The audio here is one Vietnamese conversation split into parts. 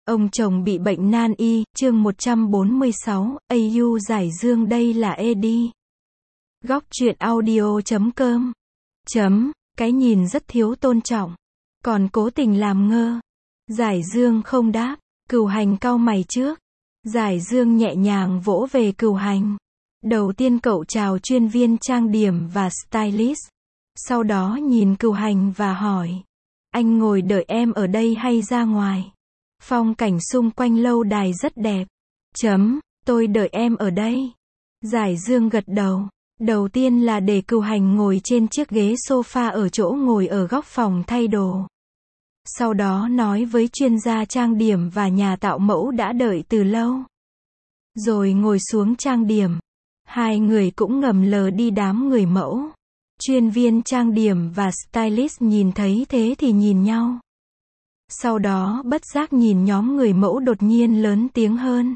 Ông chồng bị bệnh nan y, chương 146, AU Giải Dương đây là Eddie. Góc truyện audio.com. Cái nhìn rất thiếu tôn trọng. Còn cố tình làm ngơ. Giải Dương không đáp. Cửu Hành cau mày trước. Giải Dương nhẹ nhàng vỗ về Cửu Hành. Đầu tiên cậu chào chuyên viên trang điểm và stylist. Sau đó nhìn Cửu Hành và hỏi. Anh ngồi đợi em ở đây hay ra ngoài? Phong cảnh xung quanh lâu đài rất đẹp. Tôi đợi em ở đây. Giải Dương gật đầu. Đầu tiên là để Cửu Hành ngồi trên chiếc ghế sofa ở chỗ ngồi ở góc phòng thay đồ. Sau đó nói với chuyên gia trang điểm và nhà tạo mẫu đã đợi từ lâu. Rồi ngồi xuống trang điểm. Hai người cũng ngầm lờ đi đám người mẫu. Chuyên viên trang điểm và stylist nhìn thấy thế thì nhìn nhau. Sau đó bất giác nhìn nhóm người mẫu đột nhiên lớn tiếng hơn.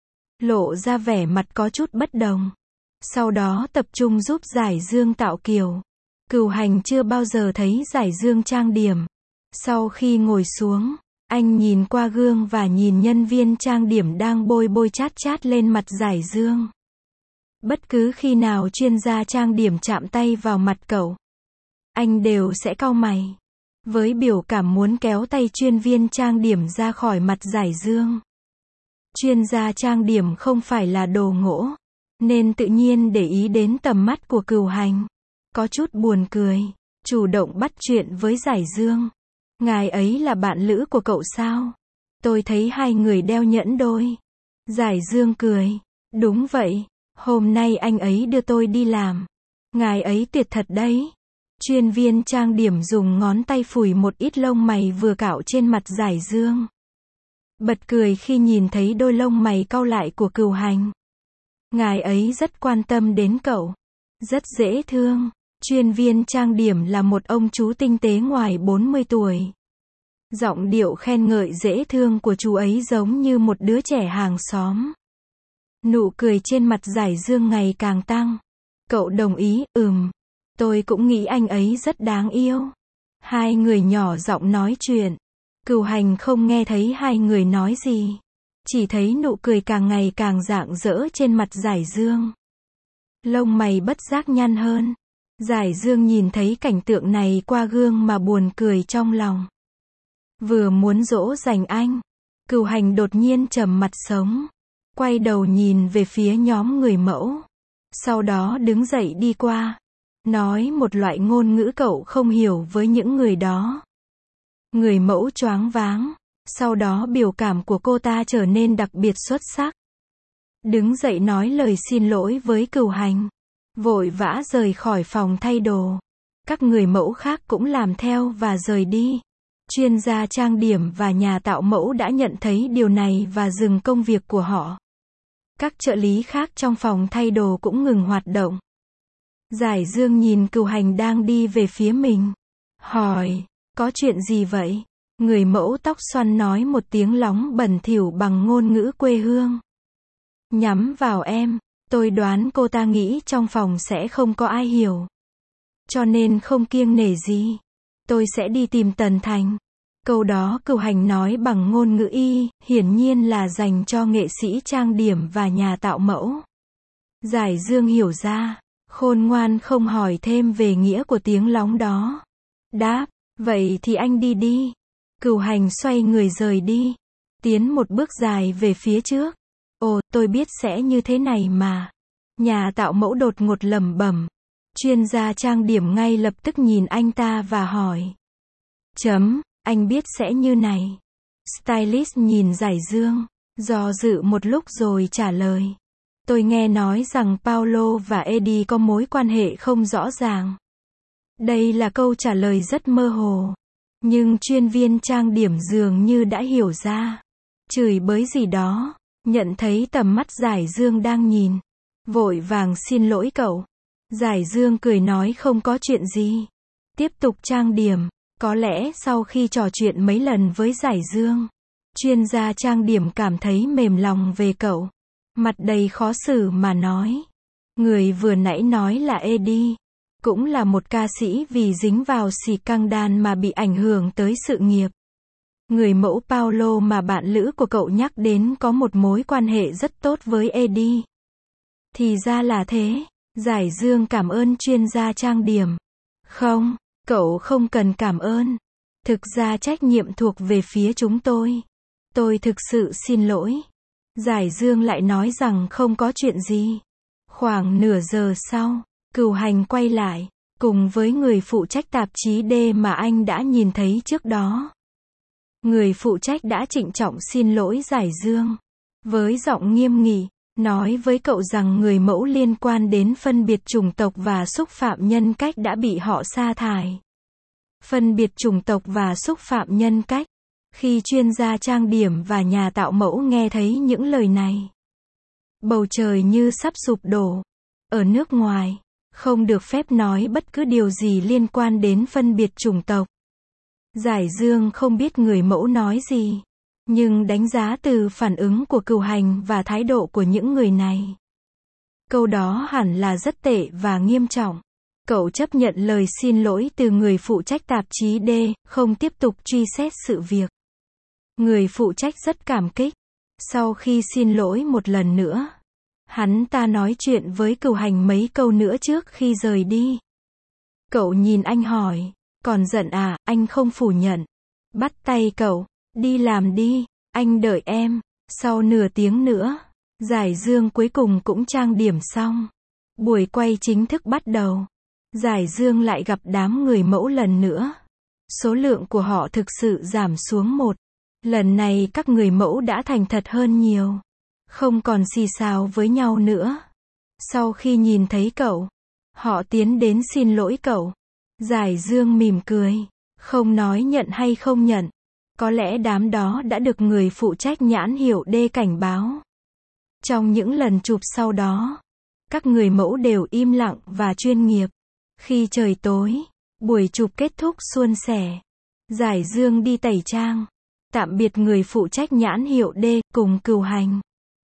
Lộ ra vẻ mặt có chút bất đồng. Sau đó tập trung giúp Giải Dương tạo kiểu. Cửu Hành chưa bao giờ thấy Giải Dương trang điểm. Sau khi ngồi xuống, anh nhìn qua gương và nhìn nhân viên trang điểm đang bôi chát lên mặt Giải Dương. Bất cứ khi nào chuyên gia trang điểm chạm tay vào mặt cậu, anh đều sẽ cau mày. Với biểu cảm muốn kéo tay chuyên viên trang điểm ra khỏi mặt Giải Dương. Chuyên gia trang điểm không phải là đồ ngỗ, nên tự nhiên để ý đến tầm mắt của Cửu Hành. Có chút buồn cười, chủ động bắt chuyện với Giải Dương. Ngài ấy là bạn lữ của cậu sao? Tôi thấy hai người đeo nhẫn đôi. Giải Dương cười. Đúng vậy, hôm nay anh ấy đưa tôi đi làm. Ngài ấy tuyệt thật đấy. Chuyên viên trang điểm dùng ngón tay phủi một ít lông mày vừa cạo trên mặt Giải Dương. Bật cười khi nhìn thấy đôi lông mày cau lại của Cửu Hành. Ngài ấy rất quan tâm đến cậu. Rất dễ thương. Chuyên viên trang điểm là một ông chú tinh tế ngoài 40 tuổi. Giọng điệu khen ngợi dễ thương của chú ấy giống như một đứa trẻ hàng xóm. Nụ cười trên mặt Giải Dương ngày càng tăng. Cậu đồng ý, tôi cũng nghĩ anh ấy rất đáng yêu. Hai người nhỏ giọng nói chuyện. Cửu Hành không nghe thấy hai người nói gì. Chỉ thấy nụ cười càng ngày càng rạng rỡ trên mặt Giải Dương. Lông mày bất giác nhăn hơn. Giải Dương nhìn thấy cảnh tượng này qua gương mà buồn cười trong lòng. Vừa muốn dỗ dành anh, Cửu Hành đột nhiên trầm mặt sống. Quay đầu nhìn về phía nhóm người mẫu. Sau đó đứng dậy đi qua. Nói một loại ngôn ngữ cậu không hiểu với những người đó. Người mẫu choáng váng. Sau đó biểu cảm của cô ta trở nên đặc biệt xuất sắc. Đứng dậy nói lời xin lỗi với Cửu Hành. Vội vã rời khỏi phòng thay đồ. Các người mẫu khác cũng làm theo và rời đi. Chuyên gia trang điểm và nhà tạo mẫu đã nhận thấy điều này và dừng công việc của họ. Các trợ lý khác trong phòng thay đồ cũng ngừng hoạt động. Giải Dương nhìn Cửu Hành đang đi về phía mình. Hỏi, có chuyện gì vậy? Người mẫu tóc xoăn nói một tiếng lóng bẩn thỉu bằng ngôn ngữ quê hương. Nhắm vào em, tôi đoán cô ta nghĩ trong phòng sẽ không có ai hiểu. Cho nên không kiêng nể gì. Tôi sẽ đi tìm Tần Thành. Câu đó Cửu Hành nói bằng ngôn ngữ Y, hiển nhiên là dành cho nghệ sĩ trang điểm và nhà tạo mẫu. Giải Dương hiểu ra, khôn ngoan không hỏi thêm về nghĩa của tiếng lóng đó. Đáp, vậy thì anh đi đi. Cửu Hành xoay người rời đi. Tiến một bước dài về phía trước. Ồ, tôi biết sẽ như thế này mà. Nhà tạo mẫu đột ngột lẩm bẩm. Chuyên gia trang điểm ngay lập tức nhìn anh ta và hỏi. Anh biết sẽ như này. Stylist nhìn Giải Dương, do dự một lúc rồi trả lời. Tôi nghe nói rằng Paulo và Eddie có mối quan hệ không rõ ràng. Đây là câu trả lời rất mơ hồ. Nhưng chuyên viên trang điểm dường như đã hiểu ra. Chửi bới gì đó. Nhận thấy tầm mắt Giải Dương đang nhìn. Vội vàng xin lỗi cậu. Giải Dương cười nói không có chuyện gì. Tiếp tục trang điểm. Có lẽ sau khi trò chuyện mấy lần với Giải Dương, chuyên gia trang điểm cảm thấy mềm lòng về cậu. Mặt đầy khó xử mà nói. Người vừa nãy nói là Eddie. Cũng là một ca sĩ vì dính vào scandal mà bị ảnh hưởng tới sự nghiệp. Người mẫu Paulo mà bạn lữ của cậu nhắc đến có một mối quan hệ rất tốt với Eddie. Thì ra là thế. Giải Dương cảm ơn chuyên gia trang điểm. Không, cậu không cần cảm ơn. Thực ra trách nhiệm thuộc về phía chúng tôi. Tôi thực sự xin lỗi. Giải Dương lại nói rằng không có chuyện gì. Khoảng nửa giờ sau, Cửu Hành quay lại, cùng với người phụ trách tạp chí D mà anh đã nhìn thấy trước đó. Người phụ trách đã trịnh trọng xin lỗi Giải Dương. Với giọng nghiêm nghị, nói với cậu rằng người mẫu liên quan đến phân biệt chủng tộc và xúc phạm nhân cách đã bị họ sa thải. Phân biệt chủng tộc và xúc phạm nhân cách. Khi chuyên gia trang điểm và nhà tạo mẫu nghe thấy những lời này, bầu trời như sắp sụp đổ. Ở nước ngoài, không được phép nói bất cứ điều gì liên quan đến phân biệt chủng tộc. Giải Dương không biết người mẫu nói gì, nhưng đánh giá từ phản ứng của Cửu Hành và thái độ của những người này, câu đó hẳn là rất tệ và nghiêm trọng. Cậu chấp nhận lời xin lỗi từ người phụ trách tạp chí D, không tiếp tục truy xét sự việc. Người phụ trách rất cảm kích. Sau khi xin lỗi một lần nữa, hắn ta nói chuyện với Cửu Hành mấy câu nữa trước khi rời đi. Cậu nhìn anh hỏi, còn giận à? Anh không phủ nhận. Bắt tay cậu, đi làm đi, anh đợi em. Sau nửa tiếng nữa, Giải Dương cuối cùng cũng trang điểm xong. Buổi quay chính thức bắt đầu. Giải Dương lại gặp đám người mẫu lần nữa. Số lượng của họ thực sự giảm xuống một. Lần này các người mẫu đã thành thật hơn nhiều. Không còn xì xào với nhau nữa. Sau khi nhìn thấy cậu, họ tiến đến xin lỗi cậu. Giải Dương mỉm cười, không nói nhận hay không nhận. Có lẽ đám đó đã được người phụ trách nhãn hiệu D cảnh báo. Trong những lần chụp sau đó, các người mẫu đều im lặng và chuyên nghiệp. Khi trời tối, buổi chụp kết thúc suôn sẻ. Giải Dương đi tẩy trang, tạm biệt người phụ trách nhãn hiệu D cùng Cửu Hành.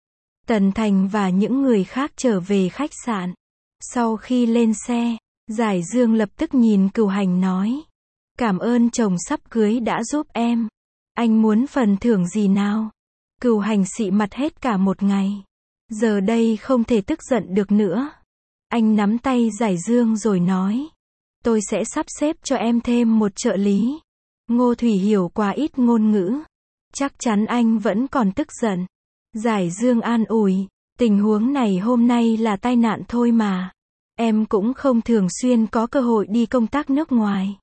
Tần Thành và những người khác trở về khách sạn. Sau khi lên xe, Giải Dương lập tức nhìn Cửu Hành nói, cảm ơn chồng sắp cưới đã giúp em. Anh muốn phần thưởng gì nào? Cửu Hành xị mặt hết cả một ngày. Giờ đây không thể tức giận được nữa. Anh nắm tay Giải Dương rồi nói, tôi sẽ sắp xếp cho em thêm một trợ lý. Ngô Thủy hiểu quá ít ngôn ngữ. Chắc chắn anh vẫn còn tức giận. Giải Dương an ủi, tình huống này hôm nay là tai nạn thôi mà. Em cũng không thường xuyên có cơ hội đi công tác nước ngoài.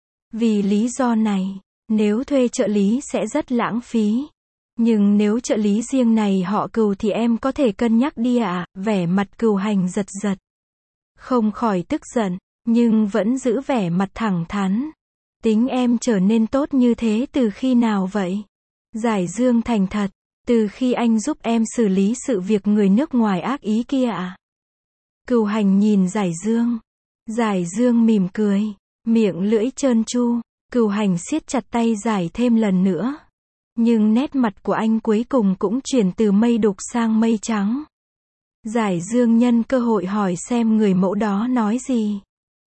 Vì lý do này, nếu thuê trợ lý sẽ rất lãng phí. Nhưng nếu trợ lý riêng này họ Cửu thì em có thể cân nhắc đi ạ. Vẻ mặt Cửu Hành giật giật. Không khỏi tức giận, nhưng vẫn giữ vẻ mặt thẳng thắn. Tính em trở nên tốt như thế từ khi nào vậy? Giải Dương thành thật, từ khi anh giúp em xử lý sự việc người nước ngoài ác ý kia ạ. Cửu Hành nhìn Giải Dương. Giải Dương mỉm cười, miệng lưỡi trơn tru. Cửu Hành siết chặt tay Giải thêm lần nữa. Nhưng nét mặt của anh cuối cùng cũng chuyển từ mây đục sang mây trắng. Giải Dương nhân cơ hội hỏi xem người mẫu đó nói gì.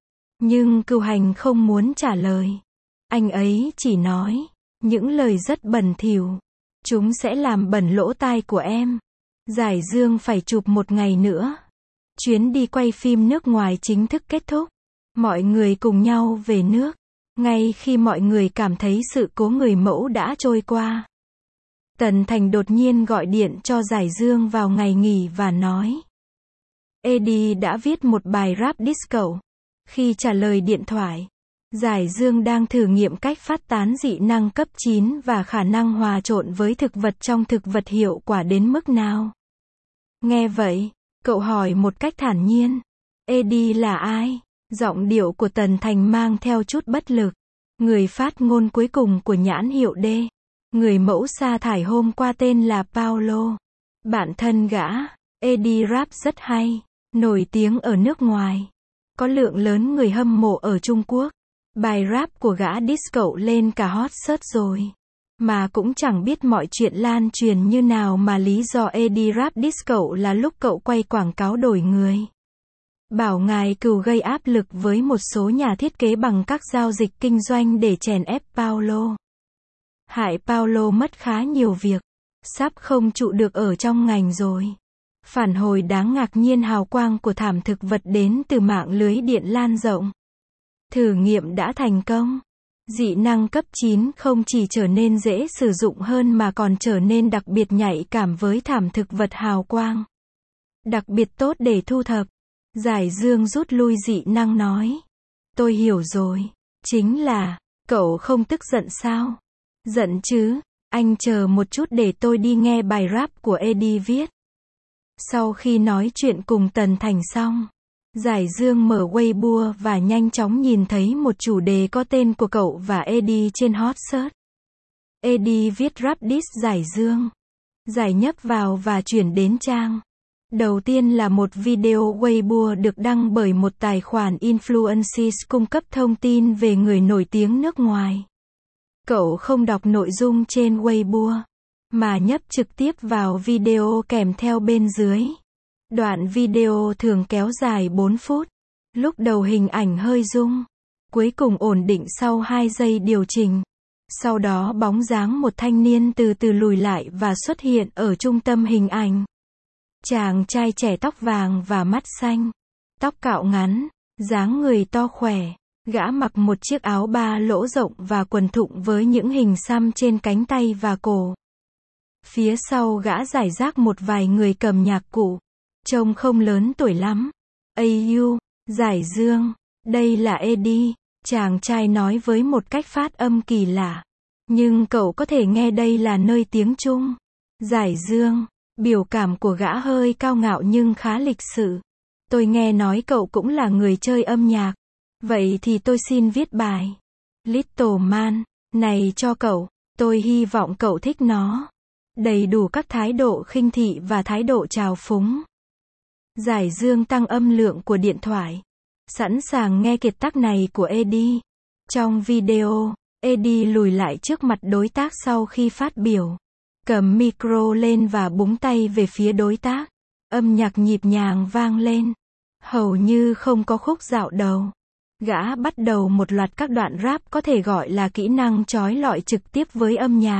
Nhưng Cửu Hành không muốn trả lời. Anh ấy chỉ nói những lời rất bẩn thỉu. Chúng sẽ làm bẩn lỗ tai của em. Giải Dương phải chụp một ngày nữa. Chuyến đi quay phim nước ngoài chính thức kết thúc. Mọi người cùng nhau về nước. Ngay khi mọi người cảm thấy sự cố người mẫu đã trôi qua, Tần Thành đột nhiên gọi điện cho Giải Dương vào ngày nghỉ và nói, Eddie đã viết một bài rap diss cậu. Khi trả lời điện thoại, Giải Dương đang thử nghiệm cách phát tán dị năng cấp 9 và khả năng hòa trộn với thực vật trong thực vật hiệu quả đến mức nào. Nghe vậy, cậu hỏi một cách thản nhiên, Eddie là ai? Giọng điệu của Tần Thành mang theo chút bất lực. Người phát ngôn cuối cùng của nhãn hiệu D. Người mẫu sa thải hôm qua tên là Paulo. Bạn thân gã, Eddie rap rất hay, nổi tiếng ở nước ngoài. Có lượng lớn người hâm mộ ở Trung Quốc. Bài rap của gã diss cậu lên cả hot search rồi. Mà cũng chẳng biết mọi chuyện lan truyền như nào mà lý do Eddie rap diss cậu là lúc cậu quay quảng cáo đổi người. Bảo ngài Cửu gây áp lực với một số nhà thiết kế bằng các giao dịch kinh doanh để chèn ép Paulo. hại Paulo mất khá nhiều việc. Sắp không trụ được ở trong ngành rồi. Phản hồi đáng ngạc nhiên hào quang của thảm thực vật đến từ mạng lưới điện lan rộng. Thử nghiệm đã thành công. Dị năng cấp 9 không chỉ trở nên dễ sử dụng hơn mà còn trở nên đặc biệt nhạy cảm với thảm thực vật hào quang. Đặc biệt tốt để thu thập. Giải Dương rút lui dị năng nói. Tôi hiểu rồi. Chính là, cậu không tức giận sao? Giận chứ, anh chờ một chút để tôi đi nghe bài rap của Eddie viết. Sau khi nói chuyện cùng Tần Thành xong, Giải Dương mở Weibo và nhanh chóng nhìn thấy một chủ đề có tên của cậu và Eddie trên hot search. Eddie viết rap diss Giải Dương. Giải nhấp vào và chuyển đến trang. Đầu tiên là một video Weibo được đăng bởi một tài khoản influencers cung cấp thông tin về người nổi tiếng nước ngoài. Cậu không đọc nội dung trên Weibo, mà nhấp trực tiếp vào video kèm theo bên dưới. Đoạn video thường kéo dài 4 phút. Lúc đầu hình ảnh hơi rung, cuối cùng ổn định sau 2 giây điều chỉnh. Sau đó bóng dáng một thanh niên từ từ lùi lại và xuất hiện ở trung tâm hình ảnh. Chàng trai trẻ tóc vàng và mắt xanh, tóc cạo ngắn, dáng người to khỏe. Gã mặc một chiếc áo ba lỗ rộng và quần thụng với những hình xăm trên cánh tay và cổ. Phía sau gã rải rác một vài người cầm nhạc cụ. Trông không lớn tuổi lắm. AU, Giải Dương, đây là Eddie, chàng trai nói với một cách phát âm kỳ lạ. Nhưng cậu có thể nghe đây là nơi tiếng Trung. Giải Dương, biểu cảm của gã hơi cao ngạo nhưng khá lịch sự. Tôi nghe nói cậu cũng là người chơi âm nhạc. Vậy thì tôi xin viết bài Little Man này cho cậu. Tôi hy vọng cậu thích nó. Đầy đủ các thái độ khinh thị và thái độ trào phúng. Giải Dương tăng âm lượng của điện thoại. Sẵn sàng nghe kiệt tác này của Eddie. Trong video, Eddie lùi lại trước mặt đối tác sau khi phát biểu. Cầm micro lên và búng tay về phía đối tác. Âm nhạc nhịp nhàng vang lên. Hầu như không có khúc dạo đầu. Gã bắt đầu một loạt các đoạn rap có thể gọi là kỹ năng chói lọi trực tiếp với âm nhạc.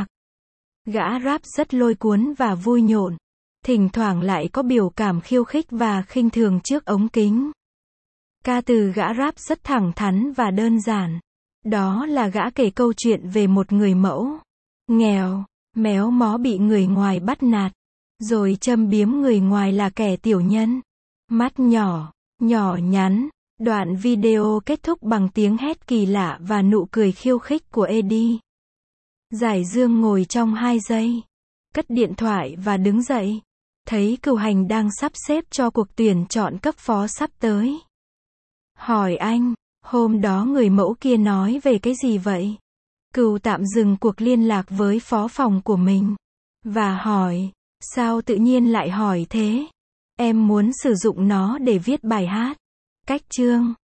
Gã rap rất lôi cuốn và vui nhộn. Thỉnh thoảng lại có biểu cảm khiêu khích và khinh thường trước ống kính. Ca từ gã rap rất thẳng thắn và đơn giản. Đó là gã kể câu chuyện về một người mẫu nghèo, méo mó bị người ngoài bắt nạt, rồi châm biếm người ngoài là kẻ tiểu nhân, mắt nhỏ, nhỏ nhắn. Đoạn video kết thúc bằng tiếng hét kỳ lạ và nụ cười khiêu khích của Eddie. Giải Dương ngồi trong 2 giây, cất điện thoại và đứng dậy. Thấy cựu hành đang sắp xếp cho cuộc tuyển chọn cấp phó sắp tới. Hỏi anh, hôm đó người mẫu kia nói về cái gì vậy? Cựu tạm dừng cuộc liên lạc với phó phòng của mình. Và hỏi, sao tự nhiên lại hỏi thế? Em muốn sử dụng nó để viết bài hát. Cách chương